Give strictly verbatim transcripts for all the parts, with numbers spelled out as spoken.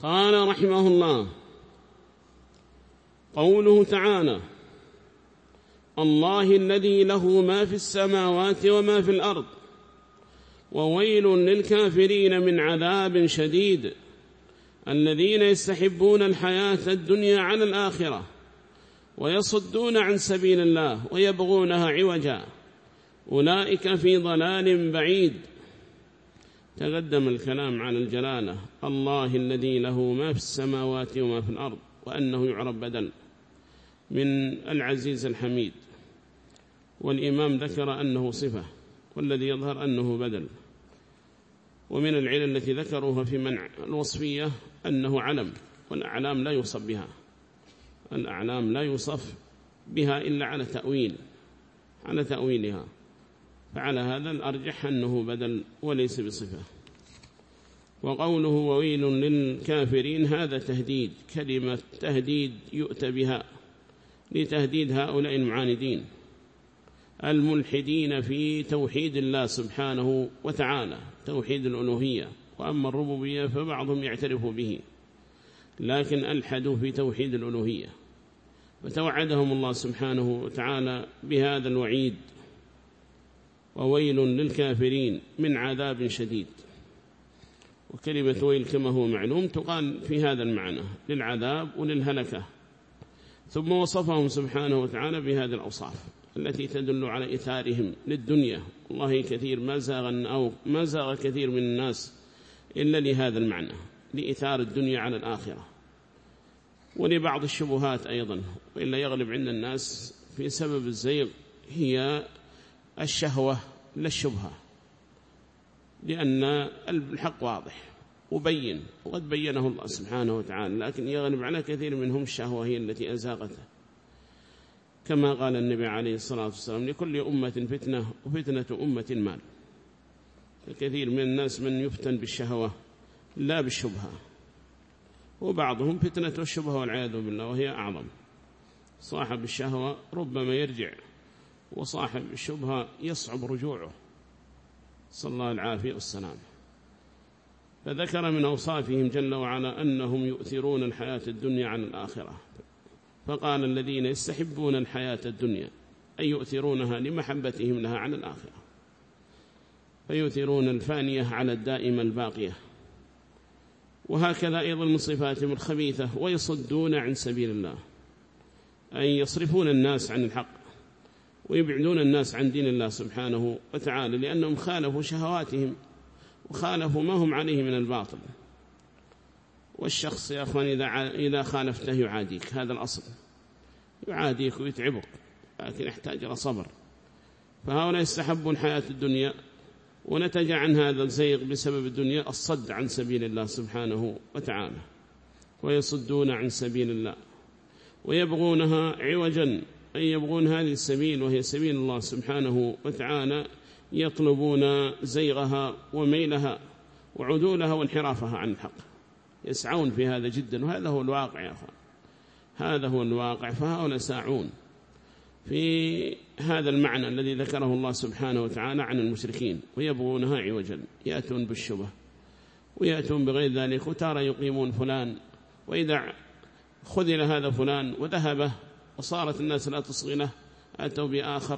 قال رحمه الله: قوله تعالى: الله الذي له ما في السماوات وما في الأرض وويل للكافرين من عذاب شديد. الذين يستحبون الحياة الدنيا على الآخرة ويصدون عن سبيل الله ويبغونها عوجا أولئك في ضلال بعيد. تقدم الكلام عن الجلالة، الله الذي له ما في السماوات وما في الأرض، وأنه يعرب بدل من العزيز الحميد، والإمام ذكر أنه صفة، والذي يظهر أنه بدل. ومن العلل التي ذكروها في منع الوصفية أنه علم، والأعلام لا يوصف بها، الأعلام لا يوصف بها إلا على تأويل على تأويلها، فعلى هذا الأرجح أنه بدل وليس بصفة. وقوله وويل للكافرين هذا تهديد، كلمة تهديد يؤتى بها لتهديد هؤلاء المعاندين الملحدين في توحيد الله سبحانه وتعالى، توحيد الألوهية. وأما الربوبية فبعضهم يعترف به، لكن ألحدوا في توحيد الألوهية، فتوعدهم الله سبحانه وتعالى بهذا الوعيد: وويل للكافرين من عذاب شديد. وكلمة ويل كما هو معلوم تقال في هذا المعنى للعذاب وللهلكة. ثم وصفهم سبحانه وتعالى بهذه الأوصاف التي تدل على إثارهم للدنيا. والله كثير ما زاغ أو ما زاغ كثير من الناس إلا لهذا المعنى، لإثار الدنيا على الآخرة، ولبعض الشبهات أيضا. وإلا يغلب عند الناس في سبب الزيغ هي الشهوة لا الشبهة، لأن الحق واضح وبين، وقد بينه الله سبحانه وتعالى، لكن يغلب على كثير منهم الشهوة هي التي أزاغته. كما قال النبي عليه الصلاة والسلام: لكل أمة فتنة وفتنة أمة المال. فكثير من الناس من يفتن بالشهوة لا بالشبهة، وبعضهم فتنة الشبهة والعياذ بالله وهي أعظم. صاحب الشهوة ربما يرجع، وصاحب الشبهة يصعب رجوعه، صلى الله العافية والسلام. فذكر من أوصافهم جل وعلا أنهم يؤثرون الحياة الدنيا عن الآخرة، فقال: الذين يستحبون الحياة الدنيا، أي يؤثرونها لمحبتهم لها عن الآخرة، فيؤثرون الفانية على الدائمة الباقية. وهكذا أيضا من صفاتهم الخبيثة: ويصدون عن سبيل الله، أي يصرفون الناس عن الحق ويبعدون الناس عن دين الله سبحانه وتعالى، لأنهم خالفوا شهواتهم وخالفوا ما هم عليه من الباطل. والشخص يا أخوان إذا إذا خالفته يعاديك، هذا الأصل، يعاديك ويتعبك، لكن يحتاج إلى صبر. فهؤلاء يستحبون الحياة الدنيا، ونتج عن هذا الزيغ بسبب الدنيا الصد عن سبيل الله سبحانه وتعالى، ويصدون عن سبيل الله ويبغونها عوجا، أي يبغون هذه السبيل وهي سبيل الله سبحانه وتعالى، يطلبون زيغها وميلها وعدولها وانحرافها عن الحق، يسعون في هذا جدا. وهذا هو الواقع يا أخوان، هذا هو الواقع. فهؤلاء ساعون في هذا المعنى الذي ذكره الله سبحانه وتعالى عن المشركين، ويبغونها عوجا، يأتون بالشبه ويأتون بغير ذلك، وتارى يقيمون فلان، وإذا خذل هذا فلان وذهبه وصارت الناس لا تصغي له أتوا بآخر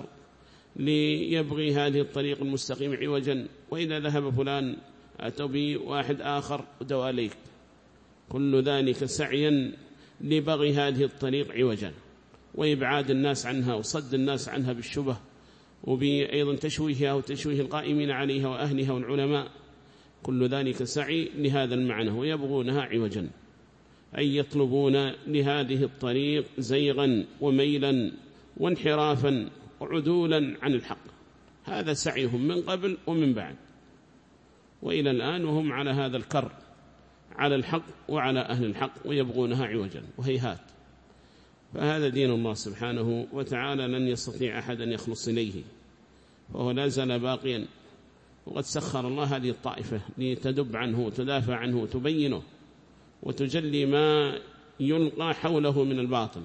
ليبغي هذه الطريق المستقيم عوجا، وإذا ذهب فلان أتوا بواحد آخر ودواليك. كل ذلك سعيا لبغي هذه الطريق عوجا، وإبعاد الناس عنها وصد الناس عنها بالشبه، وبأيضا تشويهها وتشويه القائمين عليها وأهلها والعلماء. كل ذلك سعي لهذا المعنى، ويبغونها عوجا، أي يطلبون لهذه الطريق زيغا وميلا وانحرافا وعدولا عن الحق. هذا سعيهم من قبل ومن بعد وإلى الآن، وهم على هذا الكر على الحق وعلى أهل الحق، ويبغونها عوجا وهيهات. فهذا دين الله سبحانه وتعالى، لن يستطيع أحد أن يخلص إليه، فهو لا زال باقيا. وقد سخر الله هذه الطائفة لتدب عنه وتدافع عنه وتبينه وتجلي ما يلقى حوله من الباطل،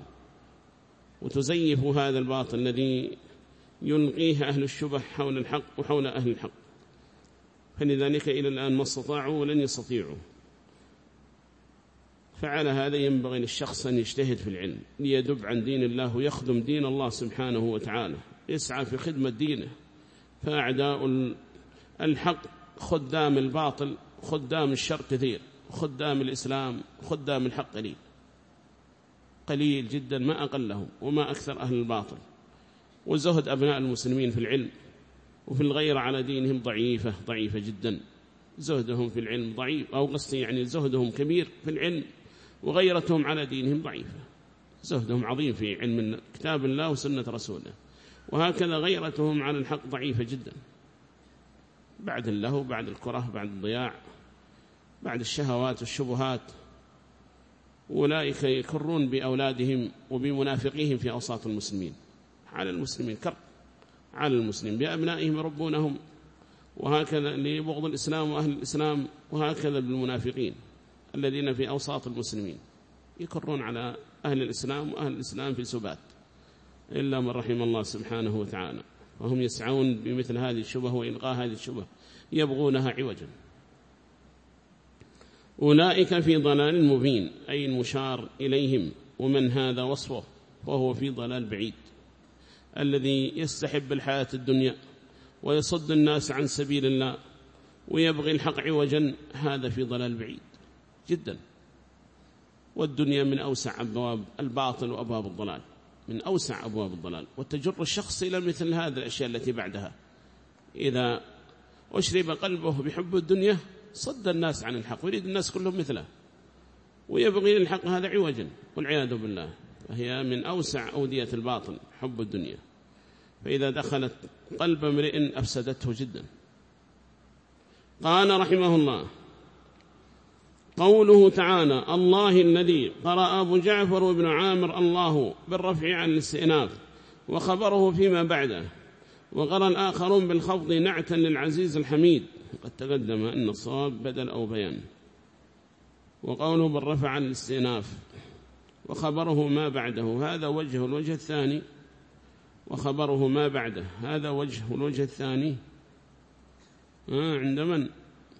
وتزيف هذا الباطل الذي يلقيه أهل الشبه حول الحق وحول أهل الحق. فلذلك إلى الآن ما استطاعوا ولن يستطيعوا. فعلى هذا ينبغي للشخص أن يجتهد في العلم ليدب عن دين الله ويخدم دين الله سبحانه وتعالى، يسعى في خدمة دينه. فأعداء الحق خدام الباطل، خدام الشر كثير، خدام الإسلام خدام الحق قليل قليل جدا ما أقلهم وما أكثر أهل الباطل. وزهد أبناء المسلمين في العلم وفي الغير على دينهم ضعيفة ضعيفة جدا. زهدهم في العلم ضعيف، أو قصدي يعني زهدهم كبير في العلم وغيرتهم على دينهم ضعيفة. زهدهم عظيم في علم كتاب الله وسنة رسوله، وهكذا غيرتهم على الحق ضعيفة جدا. بعد اللهو، بعد الكره، بعد الضياع، بعد الشهوات والشبهات. أولئك يكرون بأولادهم وبمنافقيهم في أوساط المسلمين. على المسلمين كر على المسلمين بأبنائهم يربونهم، وهكذا لبغض الإسلام وأهل الإسلام، وهكذا بالمنافقين الذين في أوساط المسلمين يكرون على أهل الإسلام وأهل الإسلام في سبات، إلا من رحم الله سبحانه وتعالى. وهم يسعون بمثل هذه الشبه وإلغاء هذه الشبه، يبغونها عوجا. أولئك في ضلال مبين، أي المشار إليهم. ومن هذا وصفه فهو في ضلال بعيد، الذي يستحب الحياة الدنيا ويصد الناس عن سبيل الله ويبغي الحق عوجا، هذا في ضلال بعيد جدا. والدنيا من أوسع أبواب الباطل وأبواب الضلال، من أوسع أبواب الضلال، وتجر الشخص إلى مثل هذه الأشياء التي بعدها. إذا أشرب قلبه بحب الدنيا صد الناس عن الحق ويريد الناس كلهم مثله ويبغي الحق هذا عوجا، والعياذ بالله. فهي من أوسع أودية الباطل حب الدنيا، فإذا دخلت قلب امرئ أفسدته جدا. قال رحمه الله: قوله تعالى: الله الذي قرأ أبو جعفر وابن عامر الله بالرفع عن الاستئناف وخبره فيما بعده، وقرأ الآخرون بالخفض نعتا للعزيز الحميد. قد تقدم أن الصواب بدل أو بيان. وقوله بالرفع عن الاستئناف وخبره ما بعده، هذا وجه. الوجه الثاني وخبره ما بعده، هذا وجه. الوجه الثاني آه عند من؟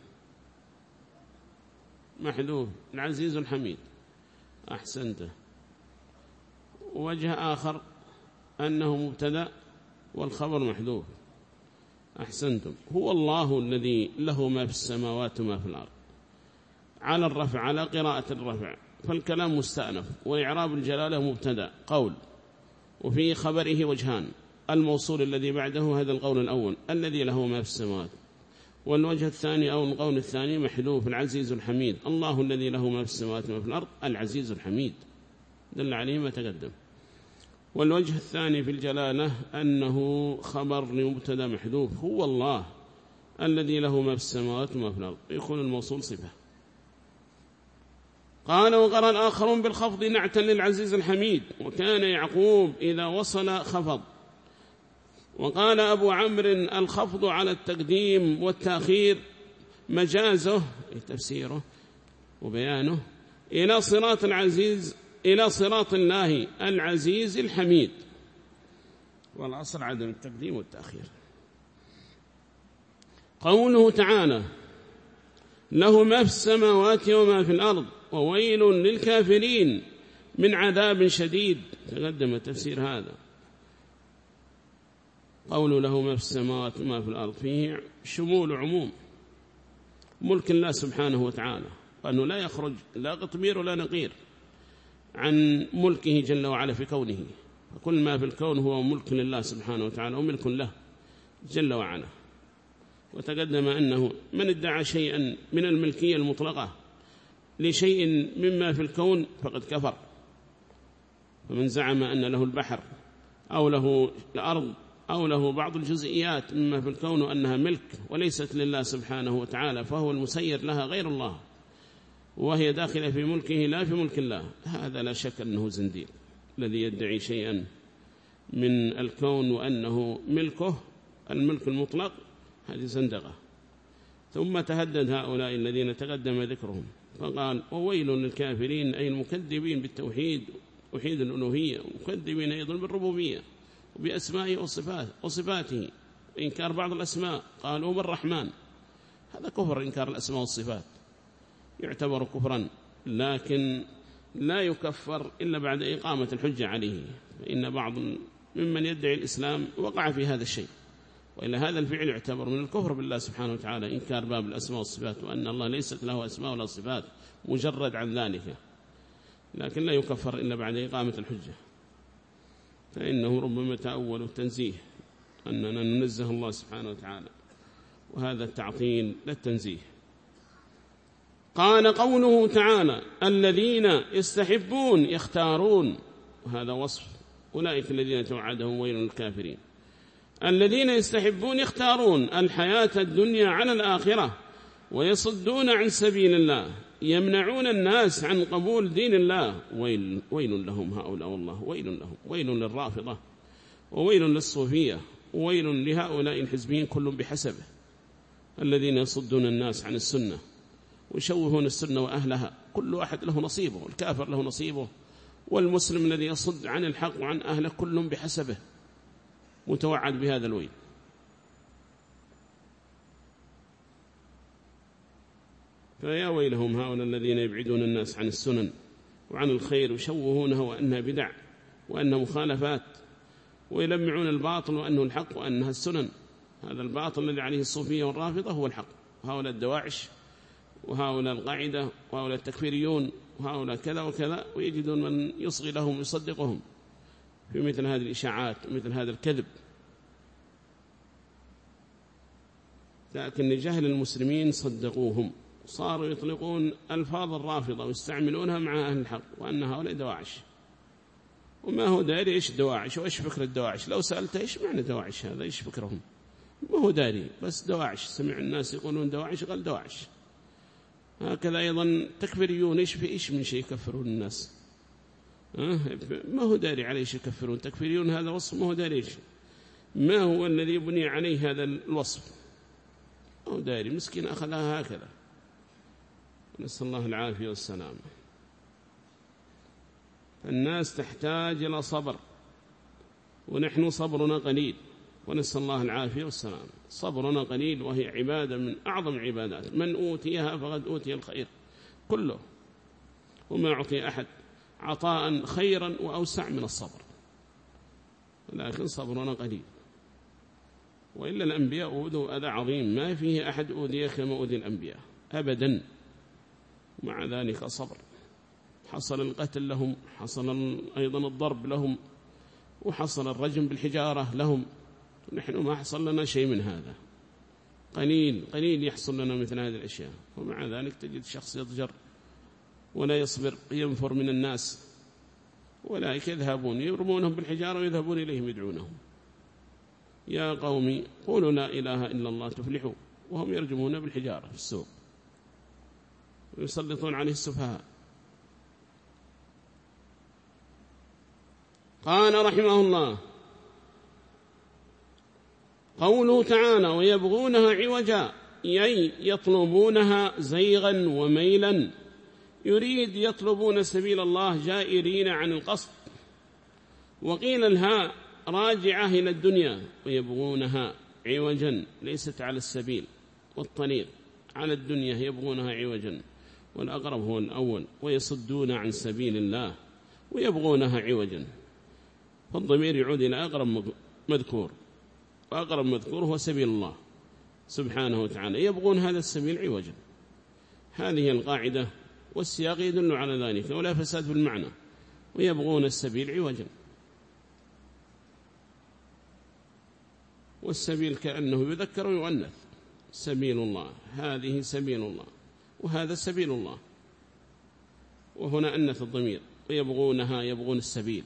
محذوف، العزيز الحميد. أحسنت. وجه آخر أنه مبتدأ والخبر محذوف. أحسنتم. هو الله الذي له ما في السماوات وما في الأرض، على الرفع، على قراءة الرفع، فالكلام مستأنف، وإعراب الجلالة مبتدأ قول، وفي خبره وجهان: الموصول الذي بعده، هذا القول الأول الذي له ما في السماوات، والوجه الثاني أو القول الثاني محذوف، العزيز الحميد. الله الذي له ما في السماوات وما في الأرض العزيز الحميد، دل عليه ما تقدم. والوجه الثاني في الجلالة أنه خبر لمبتدا محذوف، هو الله الذي له ما في السماوات وما في الأرض، يكون الموصول صفة. قال: وقرأ الآخرون بالخفض نعتا للعزيز الحميد، وكان يعقوب إذا وصل خفض. وقال أبو عمرو: الخفض على التقديم والتأخير مجازه، تفسيره وبيانه، إلى صراط العزيز، إلى صراط الله العزيز الحميد، والأصل عدم التقديم والتأخير. قوله تعالى: له ما في السماوات وما في الأرض وويل للكافرين من عذاب شديد، تقدم تفسير هذا. قوله له ما في السماوات وما في الأرض فيه شمول عموم ملك الله سبحانه وتعالى، وأنه لا يخرج لا قطمير ولا نقير عن ملكه جل وعلا في كونه، فكل ما في الكون هو ملك لله سبحانه وتعالى وملك له جل وعلا. وتقدم أنه من ادعى شيئا من الملكية المطلقة لشيء مما في الكون فقد كفر. فمن زعم أن له البحر أو له الأرض أو له بعض الجزئيات مما في الكون وأنها ملك وليست لله سبحانه وتعالى، فهو المسير لها غير الله، وهي داخلة في ملكه لا في ملك الله، هذا لا شك أنه زنديق. الذي يدعي شيئا من الكون وأنه ملكه الملك المطلق، هذه زندقة. ثم تهدد هؤلاء الذين تقدم ذكرهم فقال: وويل للكافرين، أي المكذبين بالتوحيد توحيد الألوهية، ومكذبين أيضا بالربوبية وبأسمائه وصفاته وصفاته، إنكار بعض الأسماء، قالوا بالرحمن، هذا كفر إنكار الأسماء والصفات، يعتبر كفرا لكن لا يكفر إلا بعد إقامة الحجة عليه، فإن بعض ممن يدعي الإسلام وقع في هذا الشيء، وإلا هذا الفعل يعتبر من الكفر بالله سبحانه وتعالى، إنكار باب الأسماء والصفات، وأن الله ليست له أسماء ولا صفات، مجرد عن ذلك، لكن لا يكفر إلا بعد إقامة الحجة، فإنه ربما تأول التنزيه أننا ننزه الله سبحانه وتعالى، وهذا التعطيل للتنزيه. قال قوله تعالى الذين يستحبون يختارون، وهذا وصف أولئك الذين توعدهم ويل للكافرين. الذين يستحبون يختارون الحياة الدنيا على الآخرة، ويصدون عن سبيل الله، يمنعون الناس عن قبول دين الله. ويل, ويل لهم هؤلاء، والله ويل لهم، ويل للرافضة، وويل للصوفية، وويل لهؤلاء الحزبين كل بحسبه، الذين يصدون الناس عن السنة ويشوهون السنة وأهلها، كل واحد له نصيبه، الكافر له نصيبه، والمسلم الذي يصد عن الحق وعن أهله كل بحسبه، متوعد بهذا الويل. فيا ويلهم هؤلاء الذين يبعدون الناس عن السنن وعن الخير، ويشوهونه وأنها بدع وأنها مخالفات، ويلمعون الباطل وأنه الحق وأنها السنن. هذا الباطل الذي عليه الصوفية والرافضة هو الحق، وهؤلاء الدواعش وهؤلاء القاعدة وهؤلاء التكفيريون وهؤلاء كذا وكذا، ويجدون من يصغي لهم ويصدقهم في مثل هذه الإشاعات ومثل هذا الكذب. لكن لجهل المسلمين صدقوهم، صاروا يطلقون ألفاظ الرافضة ويستعملونها مع أهل الحق، وأن هؤلاء دواعش، وما هو داري إيش دواعش وإيش فكر الدواعش. لو سألته إيش معنى دواعش هذا، إيش فكرهم، ما هو داري، بس دواعش، سمع الناس يقولون دواعش قال دواعش. هكذا أيضا تكفيريون، إيش في إيش من شيء يكفرون الناس، ما هو داري عليه إيش يكفرون. تكفيريون هذا وصف ما هو داري إيش، ما هو الذي يبني عليه هذا الوصف، ما هو داري، مسكين أخذها هكذا، نسأل الله العافية والسلام. الناس تحتاج إلى صبر، ونحن صبرنا قليل، ونسأل الله العافية والسلام. صبرنا قليل، وهي عبادة من أعظم العبادات، من أوتيها فقد أوتي الخير كله، وما أعطي أحد عطاء خيرا وأوسع من الصبر، لكن صبرنا قليل. وإلا الأنبياء أوذوا أذى عظيم، ما فيه أحد أوذي كما أوذي الأنبياء أبدا، مع ذلك صبر. حصل القتل لهم، حصل أيضا الضرب لهم، وحصل الرجم بالحجارة لهم، نحن ما حصل لنا شيء من هذا، قليل قليل يحصل لنا مثل هذه الأشياء، ومع ذلك تجد شخص يضجر ولا يصبر، ينفر من الناس، أولئك يذهبون يرمونهم بالحجارة ويذهبون إليهم يدعونهم، يا قومي قولوا لا إله إلا الله تفلحوا، وهم يرجمون بالحجارة في السوق ويسلطون عليه السفهاء. قال رحمه الله قوله تعالى ويبغونها عوجا، أي يطلبونها زيغا وميلا، يريد يطلبون سبيل الله جائرين عن القصد. وقيل الهاء راجعة إلى الدنيا، ويبغونها عوجا ليست على السبيل والطريق، على الدنيا يبغونها عوجا، والأقرب هو الأول، ويصدون عن سبيل الله ويبغونها عوجا، فالضمير يعود إلى أقرب مذكور، وأقرب مذكور هو سبيل الله سبحانه وتعالى، يبغون هذا السبيل عوجا. هذه القاعدة، والسياق يدل على ذلك، ولا فساد في المعنى، ويبغون السبيل عوجا، والسبيل كأنه يذكر ويؤنث، سبيل الله، هذه سبيل الله، وهذا سبيل الله، وهنا أنث الضمير، ويبغونها يبغون السبيل.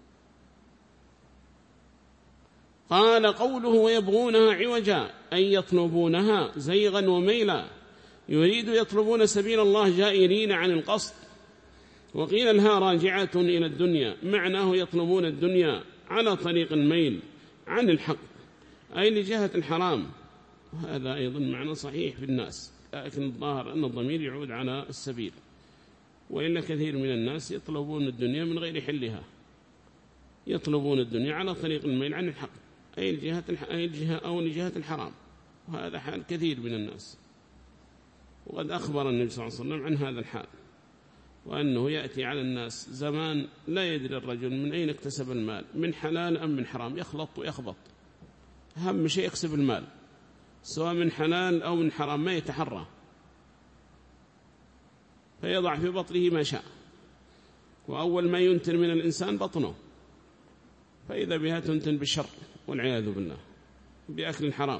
قال قوله ويبغونها عوجا، أي يطلبونها زيغا وميلا، يريد يطلبون سبيل الله جائرين عن القصد. وقيل الها راجعة إلى الدنيا، معناه يطلبون الدنيا على طريق الميل عن الحق، أي لجهة الحرام، وهذا أيضا معنى صحيح في الناس، لكن الظاهر أن الضمير يعود على السبيل، وإلا كثير من الناس يطلبون الدنيا من غير حلها، يطلبون الدنيا على طريق الميل عن الحق، أي لجهة أي الجهة أو لجهة الحرام، وهذا حال كثير من الناس، وقد أخبر النبي صلى الله عليه وسلم عن هذا الحال، وأنه يأتي على الناس زمان لا يدري الرجل من أين اكتسب المال، من حلال أم من حرام، يخلط ويخبط، أهم شيء يكسب المال سواء من حلال أو من حرام، ما يتحرى، فيضع في بطنه ما شاء، وأول ما ينتن من الإنسان بطنه، فإذا بها تنتن بالشر والعياذ بالله بأكل الحرام.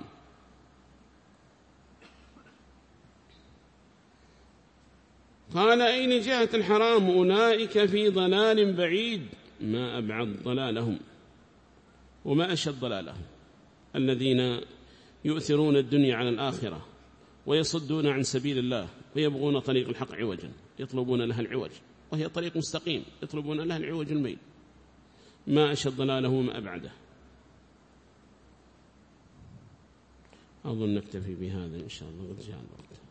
قال أين جهة الحرام؟ أولئك في ضلال بعيد، ما أبعد ضلالهم وما أشد ضلالهم، الذين يؤثرون الدنيا على الآخرة ويصدون عن سبيل الله ويبغون طريق الحق عوجا، يطلبون لها العوج، وهي طريق مستقيم يطلبون لها العوج الميل، ما أشد ضلاله وما أبعده. أظن نكتفي بهذا إن شاء الله، قد جاء الوقت.